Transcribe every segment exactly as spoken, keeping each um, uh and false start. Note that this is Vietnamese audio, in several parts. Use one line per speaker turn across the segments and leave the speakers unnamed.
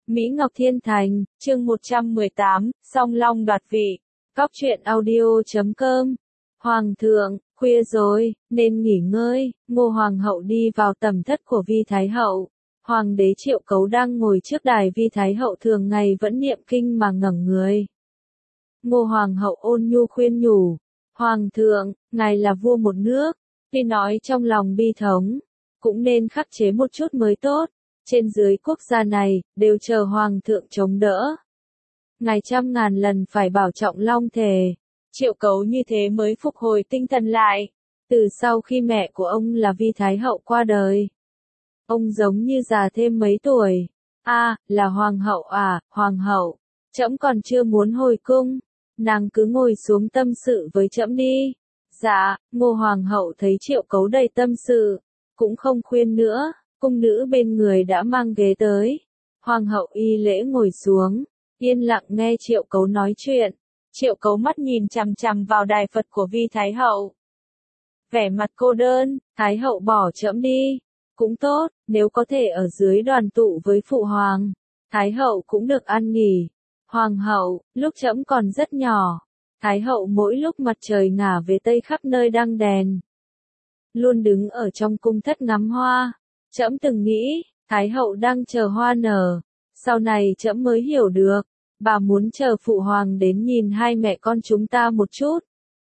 Mỹ Ngọc Thiên Thành, chương một trăm mười tám, Song Long đoạt vị. Cóc truyện audio chấm com. Hoàng thượng, khuya rồi, nên nghỉ ngơi. Ngô Hoàng hậu đi vào tẩm thất của Vi Thái hậu. Hoàng đế Triệu Cấu đang ngồi trước đài. Vi Thái hậu thường ngày vẫn niệm kinh mà ngẩng người. Ngô Hoàng hậu ôn nhu khuyên nhủ. Hoàng thượng, ngài là vua một nước. Khi nói trong lòng bi thống, cũng nên khắc chế một chút mới tốt. Trên dưới quốc gia này, đều chờ Hoàng thượng chống đỡ. Ngài trăm ngàn lần phải bảo trọng long thể. Triệu Cấu như thế mới phục hồi tinh thần lại. Từ sau khi mẹ của ông là Vi Thái hậu qua đời, ông giống như già thêm mấy tuổi. A, à, là Hoàng hậu à, Hoàng hậu, trẫm còn chưa muốn hồi cung. Nàng cứ ngồi xuống tâm sự với trẫm đi. Dạ, Ngô Hoàng hậu thấy Triệu Cấu đầy tâm sự, cũng không khuyên nữa. Cung nữ bên người đã mang ghế tới. Hoàng hậu y lễ ngồi xuống, yên lặng nghe Triệu Cấu nói chuyện. Triệu Cấu mắt nhìn chằm chằm vào đài Phật của Vi Thái hậu. Vẻ mặt cô đơn, Thái hậu bỏ trẫm đi. Cũng tốt, nếu có thể ở dưới đoàn tụ với Phụ Hoàng. Thái hậu cũng được ăn nghỉ. Hoàng hậu, lúc trẫm còn rất nhỏ. Thái hậu mỗi lúc mặt trời ngả về Tây khắp nơi đăng đèn. Luôn đứng ở trong cung thất ngắm hoa. Trẫm từng nghĩ, Thái hậu đang chờ hoa nở. Sau này trẫm mới hiểu được, bà muốn chờ Phụ Hoàng đến nhìn hai mẹ con chúng ta một chút.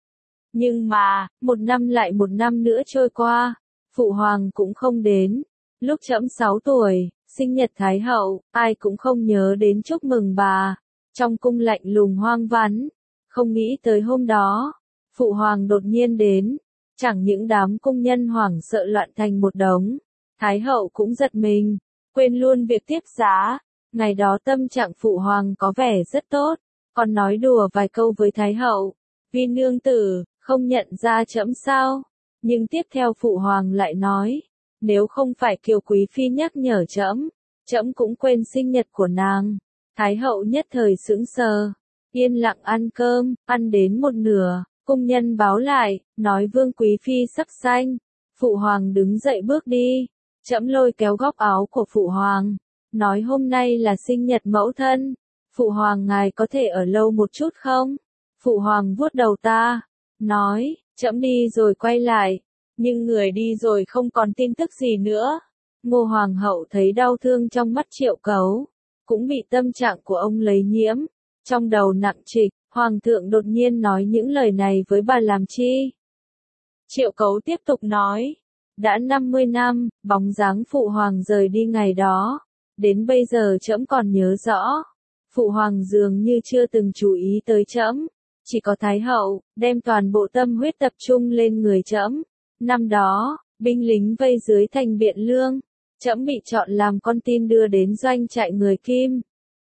Nhưng mà, một năm lại một năm nữa trôi qua, Phụ Hoàng cũng không đến. Lúc trẫm sáu tuổi, sinh nhật Thái hậu, ai cũng không nhớ đến chúc mừng bà. Trong cung lạnh lùng hoang vắng, không nghĩ tới hôm đó, Phụ Hoàng đột nhiên đến. Chẳng những đám cung nhân hoảng sợ loạn thành một đống, Thái hậu cũng giật mình, quên luôn việc tiếp giá. Ngày đó tâm trạng Phụ Hoàng có vẻ rất tốt, còn nói đùa vài câu với Thái hậu. Vi nương tử, không nhận ra trẫm sao? Nhưng tiếp theo Phụ Hoàng lại nói, nếu không phải Kiều Quý Phi nhắc nhở trẫm, trẫm cũng quên sinh nhật của nàng. Thái hậu nhất thời sững sờ, yên lặng ăn cơm, ăn đến một nửa, cung nhân báo lại, nói Vương Quý Phi sắp sanh. Phụ Hoàng đứng dậy bước đi. Trẫm lôi kéo góc áo của Phụ Hoàng, nói hôm nay là sinh nhật mẫu thân. Phụ Hoàng ngài có thể ở lâu một chút không? Phụ Hoàng vuốt đầu ta, nói, trẫm đi rồi quay lại. Nhưng người đi rồi không còn tin tức gì nữa. Ngô Hoàng hậu thấy đau thương trong mắt Triệu Cấu, cũng bị tâm trạng của ông lấy nhiễm. Trong đầu nặng trịch, Hoàng thượng đột nhiên nói những lời này với bà làm chi? Triệu Cấu tiếp tục nói. Đã năm mươi năm, bóng dáng Phụ Hoàng rời đi ngày đó. Đến bây giờ trẫm còn nhớ rõ. Phụ Hoàng dường như chưa từng chú ý tới trẫm. Chỉ có Thái hậu, đem toàn bộ tâm huyết tập trung lên người trẫm. Năm đó, binh lính vây dưới thành Biện Lương. Trẫm bị chọn làm con tin đưa đến doanh trại người Kim.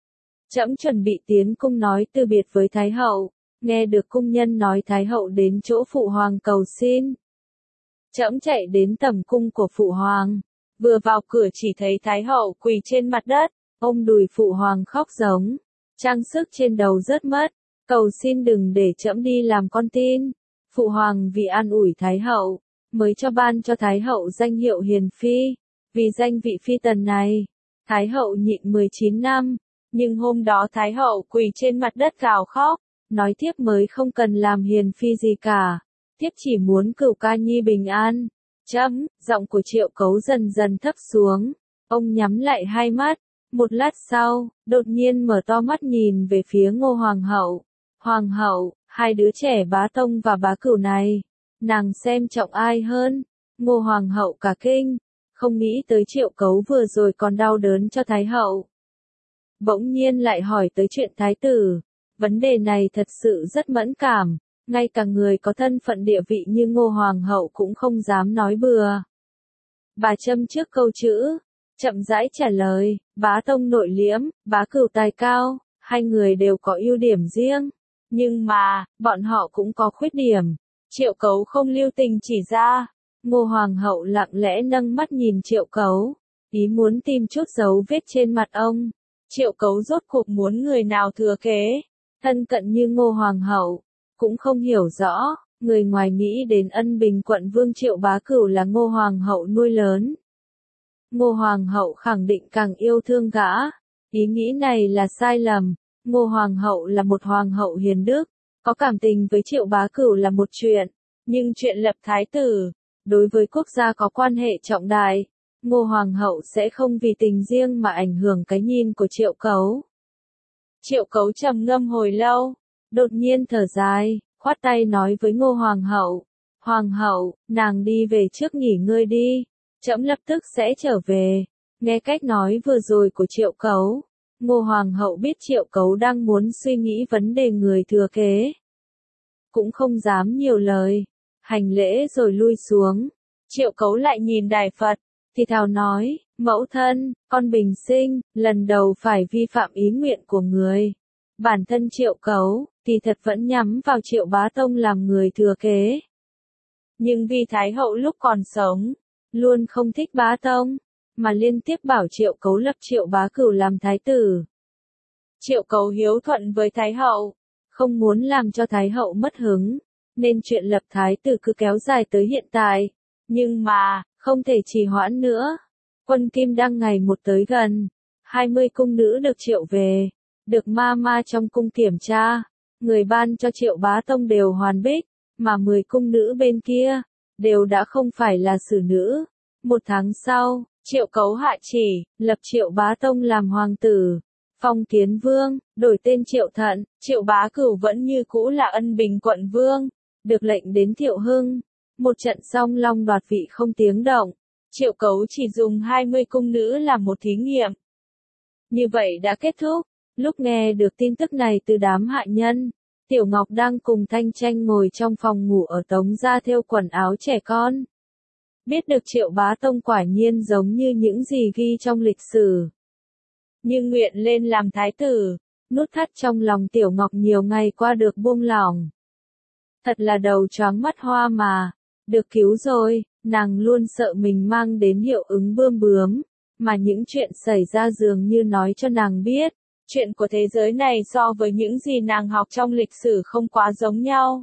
Trẫm chuẩn bị tiến cung nói từ biệt với Thái hậu. Nghe được cung nhân nói Thái hậu đến chỗ Phụ Hoàng cầu xin. Trẫm chạy đến tầm cung của Phụ Hoàng. Vừa vào cửa chỉ thấy Thái hậu quỳ trên mặt đất, ôm đùi Phụ Hoàng khóc giống. Trang sức trên đầu rớt mất, cầu xin đừng để trẫm đi làm con tin. Phụ Hoàng vì an ủi Thái hậu, mới cho ban cho Thái hậu danh hiệu Hiền Phi. Vì danh vị phi tần này, Thái hậu nhịn mười chín năm. Nhưng hôm đó Thái hậu quỳ trên mặt đất gào khóc, nói thiếp mới không cần làm hiền phi gì cả. Thiếp chỉ muốn cửu ca nhi bình an. Trẫm, giọng của Triệu Cấu dần dần thấp xuống. Ông nhắm lại hai mắt. Một lát sau, đột nhiên mở to mắt nhìn về phía Ngô Hoàng hậu. Hoàng hậu, hai đứa trẻ Bá Tông và Bá Cửu này, nàng xem trọng ai hơn? Ngô Hoàng hậu cả kinh, không nghĩ tới Triệu Cấu vừa rồi còn đau đớn cho Thái hậu. Bỗng nhiên lại hỏi tới chuyện Thái tử. Vấn đề này thật sự rất mẫn cảm. Ngay cả người có thân phận địa vị như Ngô Hoàng hậu cũng không dám nói bừa. Bà châm trước câu chữ, chậm rãi trả lời, Bá Tông nội liễm, Bá Cửu tài cao, hai người đều có ưu điểm riêng. Nhưng mà, bọn họ cũng có khuyết điểm. Triệu Cấu không lưu tình chỉ ra. Ngô Hoàng hậu lặng lẽ nâng mắt nhìn Triệu Cấu, ý muốn tìm chút dấu vết trên mặt ông. Triệu Cấu rốt cuộc muốn người nào thừa kế, thân cận như Ngô Hoàng hậu. Cũng không hiểu rõ, người ngoài nghĩ đến Ân Bình quận vương Triệu Bá Cửu là Ngô Hoàng hậu nuôi lớn. Ngô Hoàng hậu khẳng định càng yêu thương gã. Ý nghĩ này là sai lầm, Ngô Hoàng hậu là một hoàng hậu hiền đức, có cảm tình với Triệu Bá Cửu là một chuyện, nhưng chuyện lập thái tử, đối với quốc gia có quan hệ trọng đại, Ngô Hoàng hậu sẽ không vì tình riêng mà ảnh hưởng cái nhìn của Triệu Cấu. Triệu Cấu trầm ngâm hồi lâu, đột nhiên thở dài, khoát tay nói với Ngô Hoàng hậu, Hoàng hậu, nàng đi về trước nghỉ ngơi đi, trẫm lập tức sẽ trở về. Nghe cách nói vừa rồi của Triệu Cấu, Ngô Hoàng hậu biết Triệu Cấu đang muốn suy nghĩ vấn đề người thừa kế. Cũng không dám nhiều lời, hành lễ rồi lui xuống. Triệu Cấu lại nhìn Đài Phật, thì thào nói, mẫu thân, con bình sinh, lần đầu phải vi phạm ý nguyện của người. Bản thân Triệu Cấu, thì thật vẫn nhắm vào Triệu Bá Tông làm người thừa kế. Nhưng vì Thái hậu lúc còn sống, luôn không thích Bá Tông, mà liên tiếp bảo Triệu Cấu lập Triệu Bá Cửu làm thái tử. Triệu Cấu hiếu thuận với Thái hậu, không muốn làm cho Thái hậu mất hứng, nên chuyện lập thái tử cứ kéo dài tới hiện tại. Nhưng mà, không thể trì hoãn nữa. Quân Kim đang ngày một tới gần, hai mươi cung nữ được triệu về, được ma ma trong cung kiểm tra, người ban cho Triệu Bá Tông đều hoàn bích, mà mười cung nữ bên kia, đều đã không phải là xử nữ. Một tháng sau, Triệu Cấu hạ chỉ, lập Triệu Bá Tông làm hoàng tử, phong Kiến Vương, đổi tên Triệu Thận. Triệu Bá Cửu vẫn như cũ là Ân Bình quận vương, được lệnh đến Thiệu Hưng. Một trận song long đoạt vị không tiếng động, Triệu Cấu chỉ dùng hai mươi cung nữ làm một thí nghiệm. Như vậy đã kết thúc. Lúc nghe được tin tức này từ đám hạ nhân, Tiểu Ngọc đang cùng Thanh Tranh ngồi trong phòng ngủ ở Tống gia thêu quần áo trẻ con. Biết được Triệu Bá Tông quả nhiên giống như những gì ghi trong lịch sử. Nhưng nguyện lên làm thái tử, nút thắt trong lòng Tiểu Ngọc nhiều ngày qua được buông lỏng. Thật là đầu choáng mắt hoa mà, được cứu rồi, nàng luôn sợ mình mang đến hiệu ứng bươm bướm, mà những chuyện xảy ra dường như nói cho nàng biết, chuyện của thế giới này so với những gì nàng học trong lịch sử không quá giống nhau.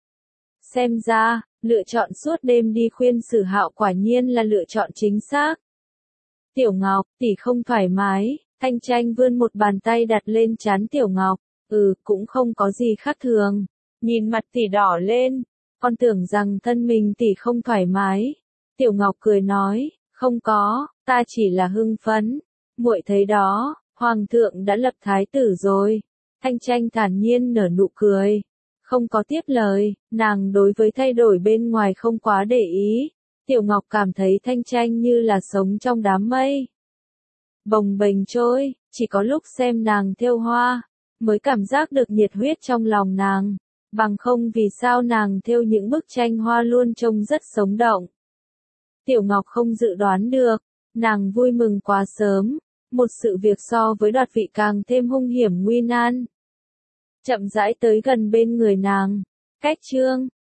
Xem ra, lựa chọn suốt đêm đi khuyên Sử Hạo quả nhiên là lựa chọn chính xác. Tiểu Ngọc, tỷ không thoải mái, Thanh Tranh vươn một bàn tay đặt lên trán Tiểu Ngọc, ừ, cũng không có gì khác thường. Nhìn mặt tỷ đỏ lên, con tưởng rằng thân mình tỷ không thoải mái. Tiểu Ngọc cười nói, không có, ta chỉ là hưng phấn. Muội thấy đó, Hoàng thượng đã lập thái tử rồi. Thanh Tranh thản nhiên nở nụ cười. Không có tiếp lời, nàng đối với thay đổi bên ngoài không quá để ý. Tiểu Ngọc cảm thấy Thanh Tranh như là sống trong đám mây. Bồng bềnh trôi, chỉ có lúc xem nàng thêu hoa, mới cảm giác được nhiệt huyết trong lòng nàng. Bằng không vì sao nàng thêu những bức tranh hoa luôn trông rất sống động. Tiểu Ngọc không dự đoán được, nàng vui mừng quá sớm, một sự việc so với đoạt vị càng thêm hung hiểm nguy nan. Chậm rãi tới gần bên người nàng, cách chương,